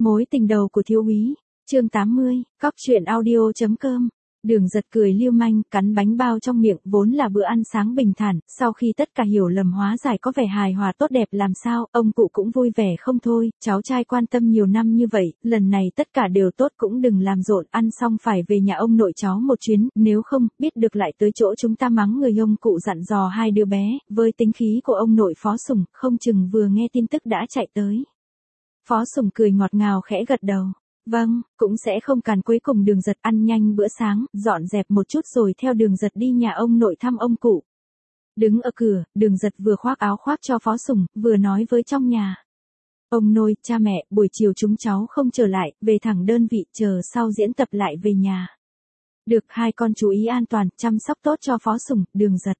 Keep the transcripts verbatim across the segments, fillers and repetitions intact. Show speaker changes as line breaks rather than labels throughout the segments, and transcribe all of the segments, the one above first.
Mối tình đầu của thiếu úy, chương tám mươi, cóc truyện audio chấm com. Đường Giật cười lưu manh, cắn bánh bao trong miệng, vốn là bữa ăn sáng bình thản, sau khi tất cả hiểu lầm hóa giải có vẻ hài hòa tốt đẹp làm sao, ông cụ cũng vui vẻ không thôi, cháu trai quan tâm nhiều năm như vậy, lần này tất cả đều tốt cũng đừng làm rộn, ăn xong phải về nhà ông nội cháu một chuyến, nếu không, biết được lại tới chỗ chúng ta mắng người. Ông cụ dặn dò hai đứa bé, với tính khí của ông nội Phó Sùng, không chừng vừa nghe tin tức đã chạy tới. Phó Sùng cười ngọt ngào khẽ gật đầu. Vâng, cũng sẽ không càn quấy. Cùng Đường Giật ăn nhanh bữa sáng, dọn dẹp một chút rồi theo Đường Giật đi nhà ông nội thăm ông cụ. Đứng ở cửa, Đường Giật vừa khoác áo khoác cho Phó Sùng, vừa nói với trong nhà. Ông nội, cha mẹ, buổi chiều chúng cháu không trở lại, về thẳng đơn vị, chờ sau diễn tập lại về nhà. Được, hai con chú ý an toàn, chăm sóc tốt cho Phó Sùng. Đường Giật.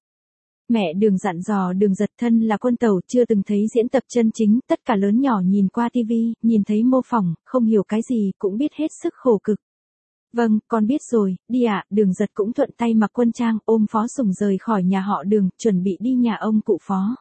Mẹ Đường dặn dò. Đường Giật thân là quân tàu, chưa từng thấy diễn tập chân chính, tất cả lớn nhỏ nhìn qua tivi, nhìn thấy mô phỏng, không hiểu cái gì, cũng biết hết sức khổ cực. Vâng, con biết rồi, đi ạ. Đường Giật cũng thuận tay mặc quân trang, ôm Phó Sùng rời khỏi nhà họ Đường, chuẩn bị đi nhà ông cụ Phó.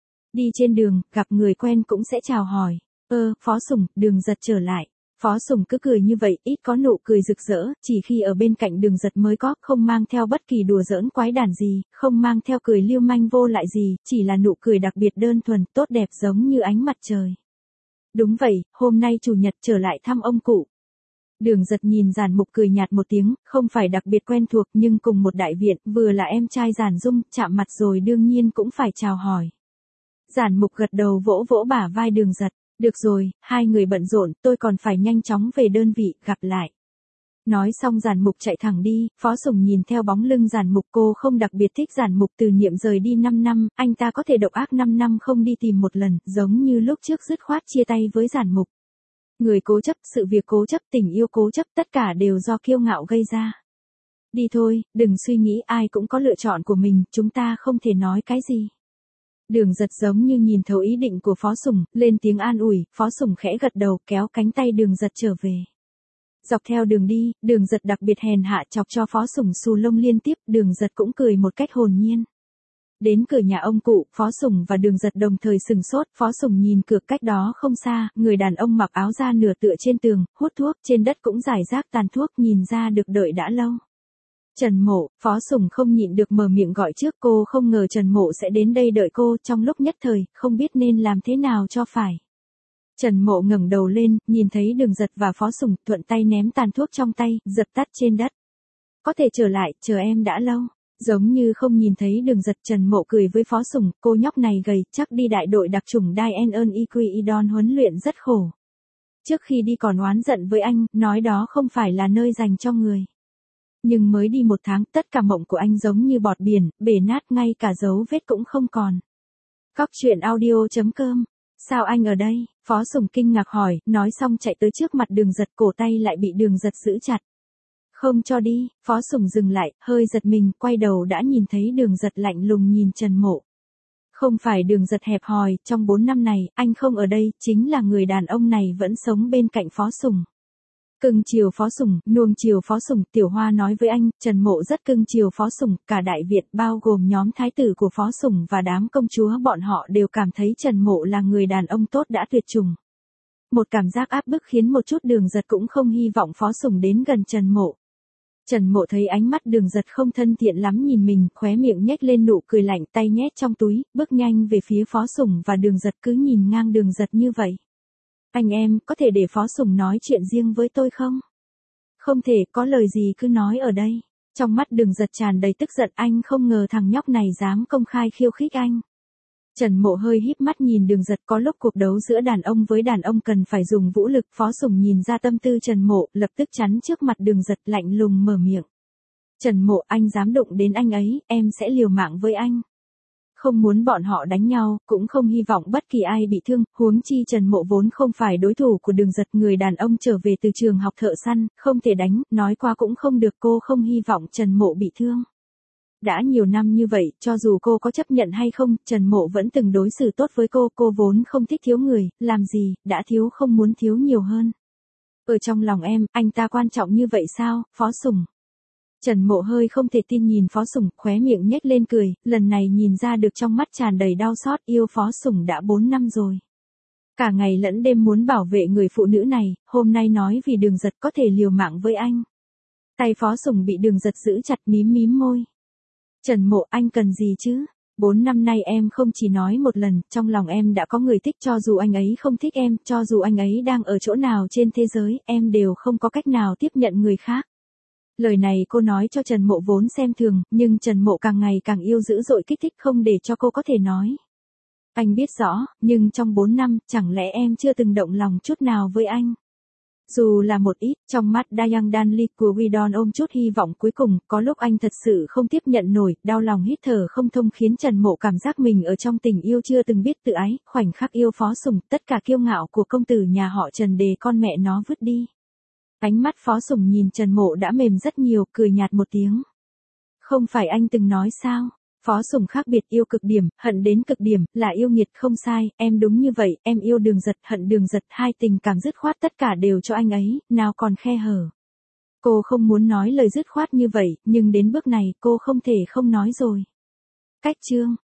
Đi trên đường, gặp người quen cũng sẽ chào hỏi. Ơ, Phó Sùng. Đường Giật trở lại. Phó Sùng cứ cười như vậy, ít có nụ cười rực rỡ, chỉ khi ở bên cạnh Đường Giật mới có, không mang theo bất kỳ đùa giỡn quái đản gì, không mang theo cười lưu manh vô lại gì, chỉ là nụ cười đặc biệt đơn thuần, tốt đẹp giống như ánh mặt trời. Đúng vậy, hôm nay chủ nhật trở lại thăm ông cụ. Đường Giật nhìn Giản Mục cười nhạt một tiếng, không phải đặc biệt quen thuộc nhưng cùng một đại viện, vừa là em trai Giản Dung, chạm mặt rồi đương nhiên cũng phải chào hỏi. Giản Mục gật đầu vỗ vỗ bả vai Đường Giật. Được rồi, hai người bận rộn, tôi còn phải nhanh chóng về đơn vị, gặp lại. Nói xong Giản Mục chạy thẳng đi, Phó Sùng nhìn theo bóng lưng Giản Mục. Cô không đặc biệt thích Giản Mục. Từ Niệm rời đi năm năm, anh ta có thể độc ác năm năm không đi tìm một lần, giống như lúc trước dứt khoát chia tay với Giản Mục. Người cố chấp, sự việc cố chấp, tình yêu cố chấp, tất cả đều do kiêu ngạo gây ra. Đi thôi, đừng suy nghĩ, ai cũng có lựa chọn của mình, chúng ta không thể nói cái gì. Đường Giật giống như nhìn thấu ý định của Phó Sùng, lên tiếng an ủi. Phó Sùng khẽ gật đầu, kéo cánh tay Đường Giật trở về. Dọc theo đường đi, Đường Giật đặc biệt hèn hạ chọc cho Phó Sùng xù lông liên tiếp, Đường Giật cũng cười một cách hồn nhiên. Đến cửa nhà ông cụ, Phó Sùng và Đường Giật đồng thời sừng sốt. Phó Sùng nhìn cửa cách đó không xa, người đàn ông mặc áo da nửa tựa trên tường, hút thuốc, trên đất cũng rải rác tàn thuốc, nhìn ra được đợi đã lâu. Trần Mộ. Phó Sùng không nhịn được mở miệng gọi trước. Cô không ngờ Trần Mộ sẽ đến đây đợi cô, trong lúc nhất thời, không biết nên làm thế nào cho phải. Trần Mộ ngẩng đầu lên, nhìn thấy Đường Giật và Phó Sùng, thuận tay ném tàn thuốc trong tay, dập tắt trên đất. Có thể trở lại, chờ em đã lâu. Giống như không nhìn thấy Đường Giật, Trần Mộ cười với Phó Sùng, cô nhóc này gầy, chắc đi đại đội đặc chủng Diane Equidon huấn luyện rất khổ. Trước khi đi còn oán giận với anh, nói đó không phải là nơi dành cho người. Nhưng mới đi một tháng, tất cả mộng của anh giống như bọt biển, bể nát, ngay cả dấu vết cũng không còn. Cóc truyện audio chấm com. Sao anh ở đây? Phó Sùng kinh ngạc hỏi, nói xong chạy tới trước mặt Đường Giật, cổ tay lại bị Đường Giật giữ chặt. Không cho đi. Phó Sùng dừng lại, hơi giật mình, quay đầu đã nhìn thấy Đường Giật lạnh lùng nhìn Trần Mộ. Không phải Đường Giật hẹp hòi, trong bốn năm này, anh không ở đây, chính là người đàn ông này vẫn sống bên cạnh Phó Sùng. Cưng chiều Phó Sùng, nuông chiều Phó Sùng. Tiểu Hoa nói với anh, Trần Mộ rất cưng chiều Phó Sùng, cả đại viện bao gồm nhóm thái tử của Phó Sùng và đám công chúa, bọn họ đều cảm thấy Trần Mộ là người đàn ông tốt đã tuyệt chủng. Một cảm giác áp bức khiến một chút Đường Giật cũng không hy vọng Phó Sùng đến gần Trần Mộ. Trần Mộ thấy ánh mắt Đường Giật không thân thiện lắm nhìn mình, khóe miệng nhếch lên nụ cười lạnh, tay nhét trong túi, bước nhanh về phía Phó Sùng và Đường Giật cứ nhìn ngang Đường Giật như vậy. Anh em, có thể để Phó Sùng nói chuyện riêng với tôi không? Không thể, có lời gì cứ nói ở đây. Trong mắt Đường Giật tràn đầy tức giận, anh không ngờ thằng nhóc này dám công khai khiêu khích anh. Trần Mộ hơi híp mắt nhìn Đường Giật, có lúc cuộc đấu giữa đàn ông với đàn ông cần phải dùng vũ lực. Phó Sùng nhìn ra tâm tư Trần Mộ, lập tức chắn trước mặt Đường Giật, lạnh lùng mở miệng. Trần Mộ, anh dám đụng đến anh ấy, em sẽ liều mạng với anh. Không muốn bọn họ đánh nhau, cũng không hy vọng bất kỳ ai bị thương, huống chi Trần Mộ vốn không phải đối thủ của Đường Giật. Người đàn ông trở về từ trường học thợ săn, không thể đánh, nói qua cũng không được. Cô không hy vọng Trần Mộ bị thương. Đã nhiều năm như vậy, cho dù cô có chấp nhận hay không, Trần Mộ vẫn từng đối xử tốt với cô. Cô vốn không thích thiếu người, làm gì, đã thiếu không muốn thiếu nhiều hơn. Ở trong lòng em, anh ta quan trọng như vậy sao, Phó Sùng? Trần Mộ hơi không thể tin nhìn Phó Sùng, khóe miệng nhếch lên cười, lần này nhìn ra được trong mắt tràn đầy đau xót. Yêu Phó Sùng đã bốn năm rồi. Cả ngày lẫn đêm muốn bảo vệ người phụ nữ này, hôm nay nói vì Đường Giật có thể liều mạng với anh. Tay Phó Sùng bị Đường Giật giữ chặt mím mím môi. Trần Mộ, anh cần gì chứ? Bốn năm nay em không chỉ nói một lần, trong lòng em đã có người thích, cho dù anh ấy không thích em, cho dù anh ấy đang ở chỗ nào trên thế giới, em đều không có cách nào tiếp nhận người khác. Lời này cô nói cho Trần Mộ vốn xem thường, nhưng Trần Mộ càng ngày càng yêu dữ dội kích thích không để cho cô có thể nói. Anh biết rõ, nhưng trong bốn năm, chẳng lẽ em chưa từng động lòng chút nào với anh? Dù là một ít, trong mắt Dayang Danli của Widon ôm chút hy vọng cuối cùng, có lúc anh thật sự không tiếp nhận nổi, đau lòng hít thở không thông khiến Trần Mộ cảm giác mình ở trong tình yêu chưa từng biết tự ái, khoảnh khắc yêu Phó Sùng, tất cả kiêu ngạo của công tử nhà họ Trần Đề con mẹ nó vứt đi. Ánh mắt Phó Sùng nhìn Trần Mộ đã mềm rất nhiều, cười nhạt một tiếng. Không phải anh từng nói sao? Phó Sùng khác biệt, yêu cực điểm, hận đến cực điểm, là yêu nghiệt, không sai, em đúng như vậy, em yêu Đường Giật, hận Đường Giật, hai tình cảm dứt khoát tất cả đều cho anh ấy, nào còn khe hở. Cô không muốn nói lời dứt khoát như vậy, nhưng đến bước này cô không thể không nói rồi. Cách chương